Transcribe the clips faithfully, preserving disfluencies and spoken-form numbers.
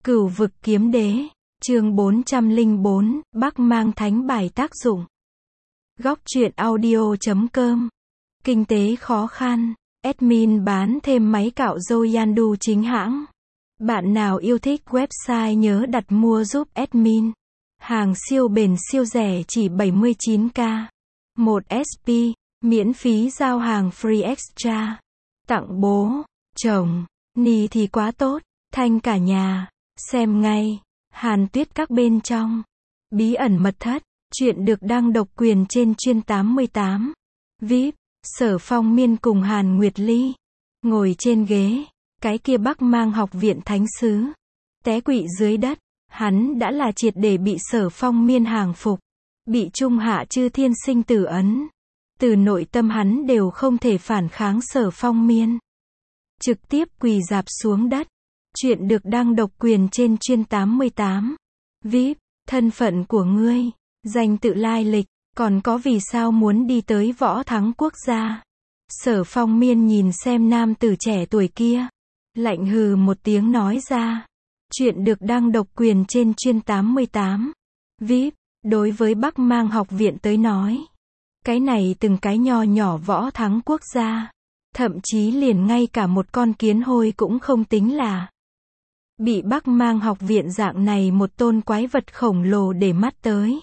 Cửu vực kiếm đế, chương bốn trăm lẻ bốn, Bắc mang thánh bài tác dụng. Góc truyện audio chấm com. Kinh tế khó khăn, admin bán thêm máy cạo râu Yandu chính hãng. Bạn nào yêu thích website nhớ đặt mua giúp admin. Hàng siêu bền siêu rẻ chỉ bảy mươi chín k. một ét pê, miễn phí giao hàng free extra. Tặng bố, chồng, ni thì quá tốt, thanh cả nhà. Xem ngay, Hàn Tuyết các bên trong. Bí ẩn mật thất, chuyện được đăng độc quyền trên chuyên tám mươi tám. vê i pê, Sở Phong Miên cùng Hàn Nguyệt Ly. Ngồi trên ghế, cái kia Bắc mang học viện thánh sứ. Té quỵ dưới đất, hắn đã là triệt để bị Sở Phong Miên hàng phục. Bị trung hạ chư thiên sinh tử ấn. Từ nội tâm hắn đều không thể phản kháng Sở Phong Miên. Trực tiếp quỳ rạp xuống đất. Chuyện được đăng độc quyền trên chuyên tám mươi tám. vê i pê, thân phận của ngươi, danh tự lai lịch, còn có vì sao muốn đi tới Võ Thắng Quốc gia. Sở Phong Miên nhìn xem nam tử trẻ tuổi kia. Lạnh hừ một tiếng nói ra. Chuyện được đăng độc quyền trên chuyên tám mươi tám. vê i pê, đối với Bắc mang học viện tới nói. Cái này từng cái nho nhỏ Võ Thắng Quốc gia. Thậm chí liền ngay cả một con kiến hôi cũng không tính là. Bị Bắc mang học viện dạng này một tôn quái vật khổng lồ để mắt tới.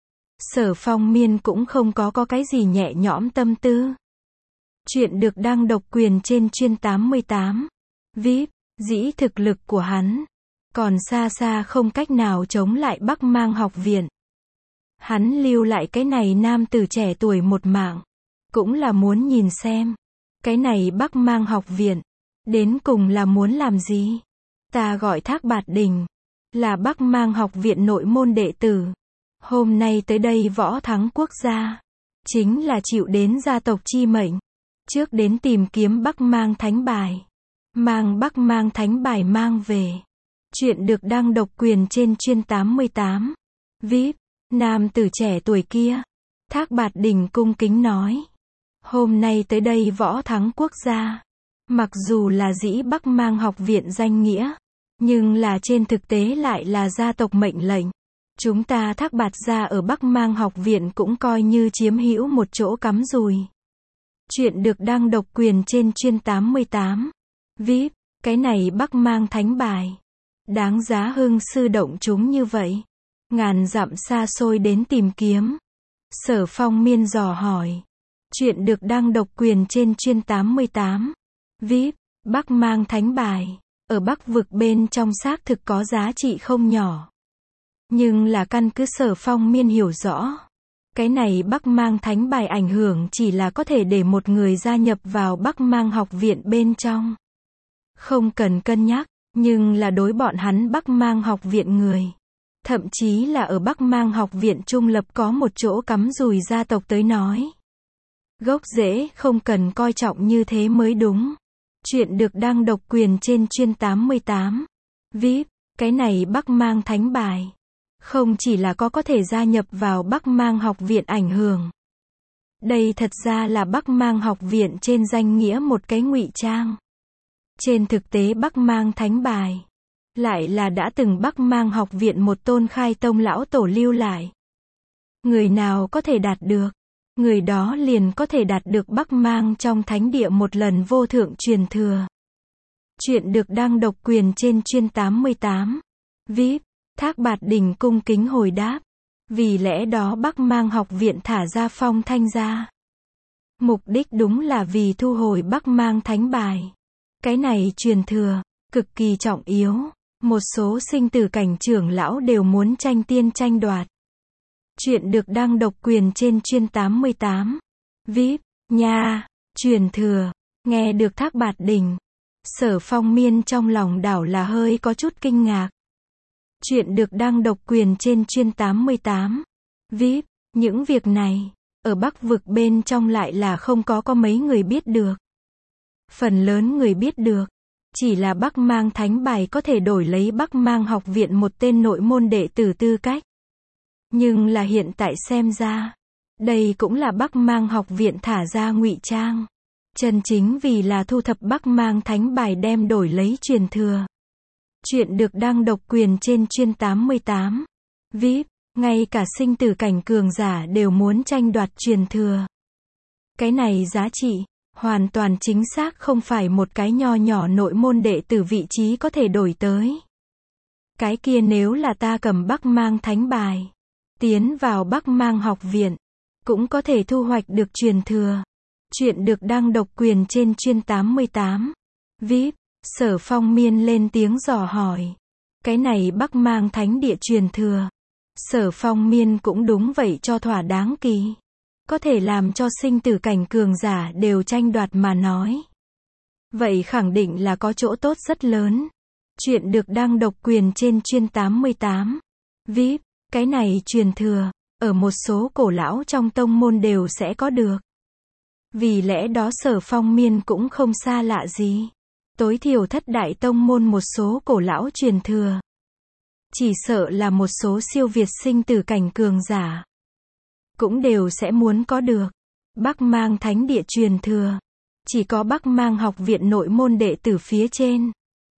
Sở Phong Miên cũng không có có cái gì nhẹ nhõm tâm tư. Chuyện được đăng độc quyền trên chuyên tám mươi tám. vê i pê, dĩ thực lực của hắn. Còn xa xa không cách nào chống lại Bắc mang học viện. Hắn lưu lại cái này nam tử trẻ tuổi một mạng. Cũng là muốn nhìn xem. Cái này Bắc mang học viện. Đến cùng là muốn làm gì? Ta gọi Thác Bạt Đình. Là Bắc mang học viện nội môn đệ tử. Hôm nay tới đây Võ Thắng Quốc gia. Chính là chịu đến gia tộc chi mệnh. Trước đến tìm kiếm Bắc mang thánh bài. Mang Bắc mang thánh bài mang về. Chuyện được đăng độc quyền trên chuyên tám mươi tám. vê i pê, nam tử trẻ tuổi kia. Thác Bạt Đình cung kính nói. Hôm nay tới đây Võ Thắng Quốc gia. Mặc dù là dĩ Bắc mang học viện danh nghĩa. Nhưng là trên thực tế lại là gia tộc mệnh lệnh. Chúng ta Thác Bạt gia ở Bắc mang học viện cũng coi như chiếm hữu một chỗ cắm rùi. Chuyện được đăng độc quyền trên chuyên tám mươi tám. vê i pê, cái này Bắc mang thánh bài. Đáng giá hưng sư động chúng như vậy. Ngàn dặm xa xôi đến tìm kiếm. Sở Phong Miên dò hỏi. Chuyện được đăng độc quyền trên chuyên tám mươi tám. vê i pê, Bắc mang thánh bài. Ở Bắc vực bên trong xác thực có giá trị không nhỏ. Nhưng là căn cứ Sở Phong Miên hiểu rõ. Cái này Bắc mang thánh bài ảnh hưởng chỉ là có thể để một người gia nhập vào Bắc mang học viện bên trong. Không cần cân nhắc, nhưng là đối bọn hắn Bắc mang học viện người. Thậm chí là ở Bắc mang học viện trung lập có một chỗ cắm rùi gia tộc tới nói. Gốc rễ không cần coi trọng như thế mới đúng. Chuyện được đăng độc quyền trên chuyên tám mươi tám. vê i pê, cái này Bắc mang thánh bài. Không chỉ là có có thể gia nhập vào Bắc mang học viện ảnh hưởng. Đây thật ra là Bắc mang học viện trên danh nghĩa một cái ngụy trang. Trên thực tế Bắc mang thánh bài. Lại là đã từng Bắc mang học viện một tôn khai tông lão tổ lưu lại. Người nào có thể đạt được. Người đó liền có thể đạt được Bắc mang trong thánh địa một lần vô thượng truyền thừa. Chuyện được đăng độc quyền trên chuyên tám mươi tám. vê i pê, Thác Bạt Đình cung kính hồi đáp. Vì lẽ đó Bắc mang học viện thả ra Phong Thanh ra. Mục đích đúng là vì thu hồi Bắc mang thánh bài. Cái này truyền thừa, cực kỳ trọng yếu. Một số sinh tử cảnh trưởng lão đều muốn tranh tiên tranh đoạt. Chuyện được đăng độc quyền trên chuyên tám mươi tám. vê i pê, nha, truyền thừa, nghe được Thác Bạt Đình. Sở Phong Miên trong lòng đảo là hơi có chút kinh ngạc. Chuyện được đăng độc quyền trên chuyên tám mươi tám. vê i pê, những việc này, ở Bắc vực bên trong lại là không có có mấy người biết được. Phần lớn người biết được, chỉ là Bắc mang thánh bài có thể đổi lấy Bắc mang học viện một tên nội môn đệ tử tư cách. Nhưng là hiện tại xem ra, đây cũng là Bắc mang học viện thả ra ngụy trang. Chân chính vì là thu thập Bắc mang thánh bài đem đổi lấy truyền thừa. Chuyện được đăng độc quyền trên chuyên tám mươi tám. vê i pê, ngay cả sinh tử cảnh cường giả đều muốn tranh đoạt truyền thừa. Cái này giá trị, hoàn toàn chính xác không phải một cái nho nhỏ nội môn đệ tử vị trí có thể đổi tới. Cái kia nếu là ta cầm Bắc Mang thánh bài, tiến vào Bắc Mang học viện, cũng có thể thu hoạch được truyền thừa. Chuyện được đăng độc quyền trên chuyên tám mươi tám. vê i pê, Sở Phong Miên lên tiếng dò hỏi. Cái này Bắc Mang thánh địa truyền thừa. Sở Phong Miên cũng đúng vậy cho thỏa đáng kỳ. Có thể làm cho sinh tử cảnh cường giả đều tranh đoạt mà nói. Vậy khẳng định là có chỗ tốt rất lớn. Chuyện được đăng độc quyền trên chuyên tám mươi tám. vê i pê, cái này truyền thừa, ở một số cổ lão trong tông môn đều sẽ có được. Vì lẽ đó Sở Phong Miên cũng không xa lạ gì. Tối thiểu thất đại tông môn một số cổ lão truyền thừa. Chỉ sợ là một số siêu việt sinh tử cảnh cường giả. Cũng đều sẽ muốn có được. Bắc Mang thánh địa truyền thừa. Chỉ có Bắc Mang học viện nội môn đệ tử phía trên.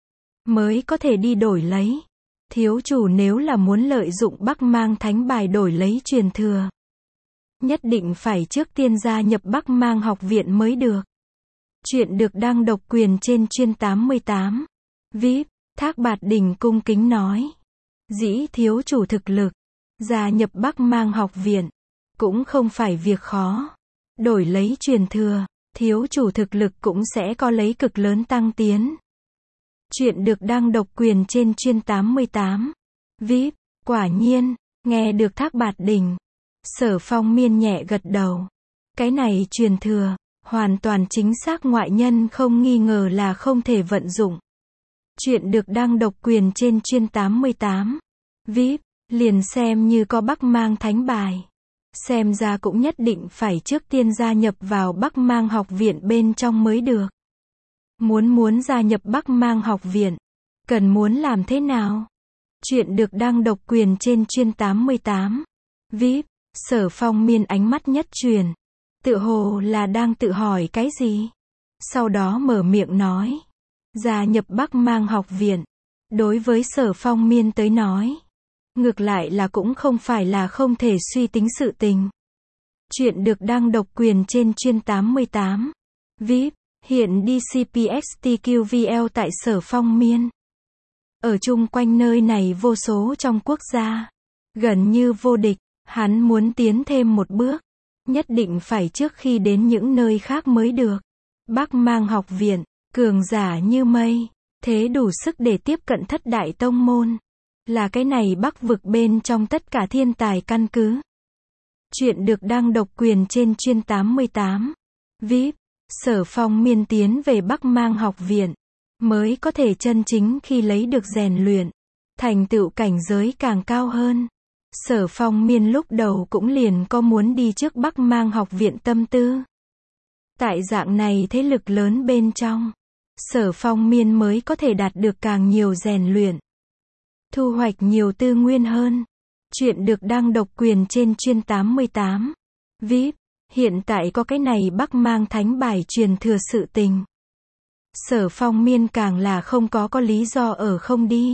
Mới có thể đi đổi lấy. Thiếu chủ nếu là muốn lợi dụng Bắc Mang thánh bài đổi lấy truyền thừa. Nhất định phải trước tiên gia nhập Bắc Mang học viện mới được. Chuyện được đăng độc quyền trên chuyên tám mươi tám. vê i pê, Thác Bạt Đình cung kính nói. Dĩ thiếu chủ thực lực, gia nhập Bắc Mang học viện, cũng không phải việc khó. Đổi lấy truyền thừa, thiếu chủ thực lực cũng sẽ có lấy cực lớn tăng tiến. Chuyện được đăng độc quyền trên chuyên tám mươi tám. vê i pê, quả nhiên, nghe được Thác Bạt Đình. Sở Phong Miên nhẹ gật đầu. Cái này truyền thừa, hoàn toàn chính xác ngoại nhân không nghi ngờ là không thể vận dụng. Chuyện được đăng độc quyền trên chuyên tám mươi tám. vê i pê, liền xem như có Bắc Mang thánh bài. Xem ra cũng nhất định phải trước tiên gia nhập vào Bắc Mang học viện bên trong mới được. Muốn muốn gia nhập Bắc Mang học viện, cần muốn làm thế nào? Chuyện được đăng độc quyền trên chuyên tám mươi tám. vê i pê, Sở Phong Miên ánh mắt nhất truyền. Tự hồ là đang tự hỏi cái gì? Sau đó mở miệng nói. Gia nhập Bắc Mang học viện. Đối với Sở Phong Miên tới nói. Ngược lại là cũng không phải là không thể suy tính sự tình. Chuyện được đăng độc quyền trên chuyên tám mươi tám. vê i pê, hiện đê xê pê ét tê quy vê lờ tại Sở Phong Miên. Ở chung quanh nơi này vô số trong quốc gia. Gần như vô địch, hắn muốn tiến thêm một bước. Nhất định phải trước khi đến những nơi khác mới được. Bắc Mang học viện, cường giả như mây. Thế đủ sức để tiếp cận thất đại tông môn. Là cái này Bắc vực bên trong tất cả thiên tài căn cứ. Chuyện được đăng độc quyền trên chuyên tám mươi tám. vê i pê, Sở Phong Miên tiến về Bắc Mang học viện. Mới có thể chân chính khi lấy được rèn luyện. Thành tựu cảnh giới càng cao hơn. Sở Phong Miên lúc đầu cũng liền có muốn đi trước Bắc Mang học viện tâm tư. Tại dạng này thế lực lớn bên trong. Sở Phong Miên mới có thể đạt được càng nhiều rèn luyện. Thu hoạch nhiều tư nguyên hơn. Chuyện được đăng độc quyền trên chuyên tám mươi tám. vê i pê, hiện tại có cái này Bắc Mang thánh bài truyền thừa sự tình. Sở Phong Miên càng là không có có lý do ở không đi.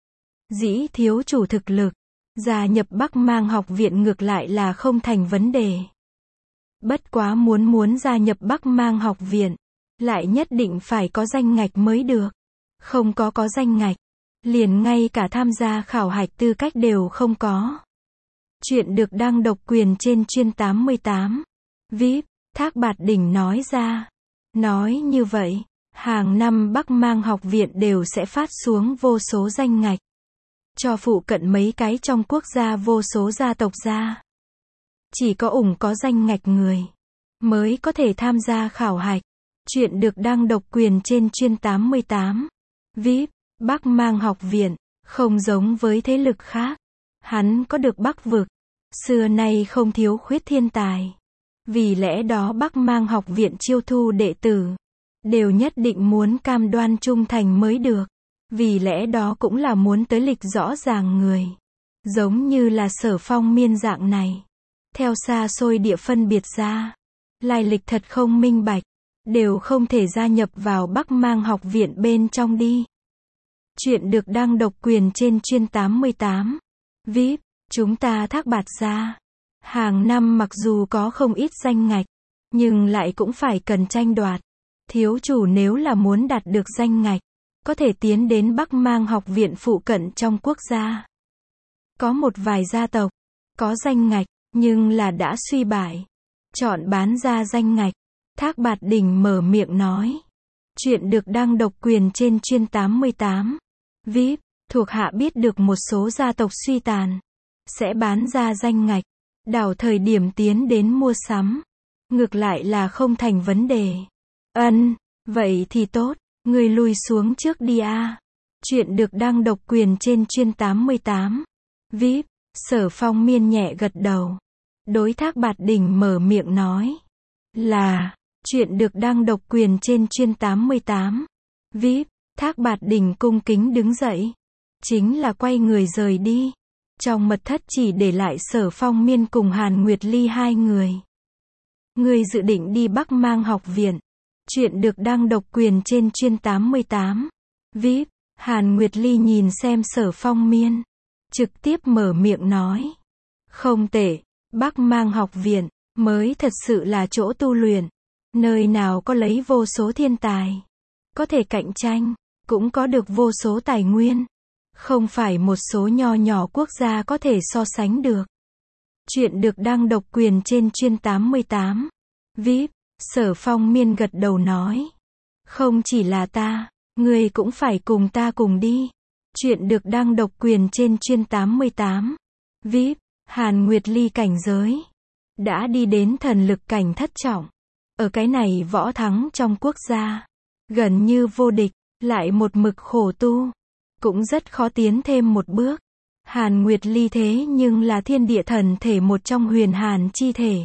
Dĩ thiếu chủ thực lực, gia nhập Bắc Mang học viện ngược lại là không thành vấn đề. Bất quá muốn muốn gia nhập Bắc Mang học viện, lại nhất định phải có danh ngạch mới được. Không có có danh ngạch, liền ngay cả tham gia khảo hạch tư cách đều không có. Chuyện được đăng độc quyền trên chuyên tám mươi tám. vê i pê, Thác Bạt Đình nói ra. Nói như vậy, hàng năm Bắc Mang học viện đều sẽ phát xuống vô số danh ngạch. Cho phụ cận mấy cái trong quốc gia vô số gia tộc gia. Chỉ có ủng có danh ngạch người, mới có thể tham gia khảo hạch. Chuyện được đăng độc quyền trên chuyên tám mươi tám. vê i pê, Bắc Mang học viện, không giống với thế lực khác. Hắn có được Bắc vực. Xưa nay không thiếu khuyết thiên tài. Vì lẽ đó Bắc Mang học viện chiêu thu đệ tử. Đều nhất định muốn cam đoan trung thành mới được. Vì lẽ đó cũng là muốn tới lịch rõ ràng người. Giống như là Sở Phong Miên dạng này. Theo xa xôi địa phân biệt ra. Lai lịch thật không minh bạch. Đều không thể gia nhập vào Bắc Mang học viện bên trong đi. Chuyện được đăng độc quyền trên chuyên tám mươi tám. vê i pê, chúng ta Thác Bạt gia. Hàng năm mặc dù có không ít danh ngạch, nhưng lại cũng phải cần tranh đoạt. Thiếu chủ nếu là muốn đạt được danh ngạch, có thể tiến đến Bắc Mang học viện phụ cận trong quốc gia. Có một vài gia tộc, có danh ngạch, nhưng là đã suy bại. Chọn bán ra danh ngạch. Thác Bạt Đình mở miệng nói. Chuyện được đăng độc quyền trên chuyên tám mươi tám. vê i pê, thuộc hạ biết được một số gia tộc suy tàn. Sẽ bán ra danh ngạch. Đảo thời điểm tiến đến mua sắm. Ngược lại là không thành vấn đề. Ân, vậy thì tốt. Người lui xuống trước đi a. Chuyện được đăng độc quyền trên chuyên tám mươi tám. vê i pê, Sở Phong Miên nhẹ gật đầu. Đối Thác Bạt Đình mở miệng nói. Là, chuyện được đăng độc quyền trên chuyên tám mươi tám. vê i pê, Thác Bạt Đình cung kính đứng dậy. Chính là quay người rời đi. Trong mật thất chỉ để lại Sở Phong Miên cùng Hàn Nguyệt Ly hai người. Người dự định đi Bắc Mang học viện. Chuyện được đăng độc quyền trên chuyên tám mươi tám. vê i pê, Hàn Nguyệt Ly nhìn xem Sở Phong Miên. Trực tiếp mở miệng nói. Không tệ, Bắc Mang học viện, mới thật sự là chỗ tu luyện. Nơi nào có lấy vô số thiên tài. Có thể cạnh tranh, cũng có được vô số tài nguyên. Không phải một số nho nhỏ quốc gia có thể so sánh được. Chuyện được đăng độc quyền trên chuyên tám mươi tám. vê i pê, Sở Phong Miên gật đầu nói. Không chỉ là ta, người cũng phải cùng ta cùng đi. Chuyện được đăng độc quyền trên chuyên tám mươi tám. vê i pê, Hàn Nguyệt Ly cảnh giới. Đã đi đến thần lực cảnh thất trọng. Ở cái này võ thắng trong quốc gia. Gần như vô địch, lại một mực khổ tu. Cũng rất khó tiến thêm một bước. Hàn Nguyệt Ly thế nhưng là thiên địa thần thể một trong huyền hàn chi thể.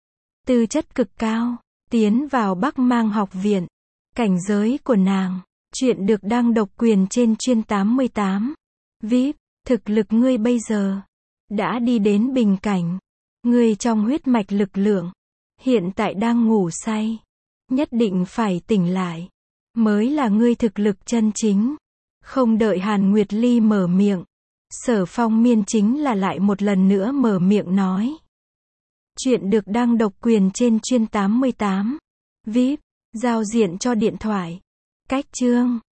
Tư chất cực cao, tiến vào Bắc Mang học viện. Cảnh giới của nàng, chuyện được đăng độc quyền trên chuyên tám mươi tám. vê i pê, thực lực ngươi bây giờ, đã đi đến bình cảnh. Ngươi trong huyết mạch lực lượng, hiện tại đang ngủ say. Nhất định phải tỉnh lại, mới là ngươi thực lực chân chính. Không đợi Hàn Nguyệt Ly mở miệng, Sở Phong Miên chính là lại một lần nữa mở miệng nói. Chuyện được đăng độc quyền trên chuyên tám mươi tám. vê i pê, giao diện cho điện thoại. Cách chương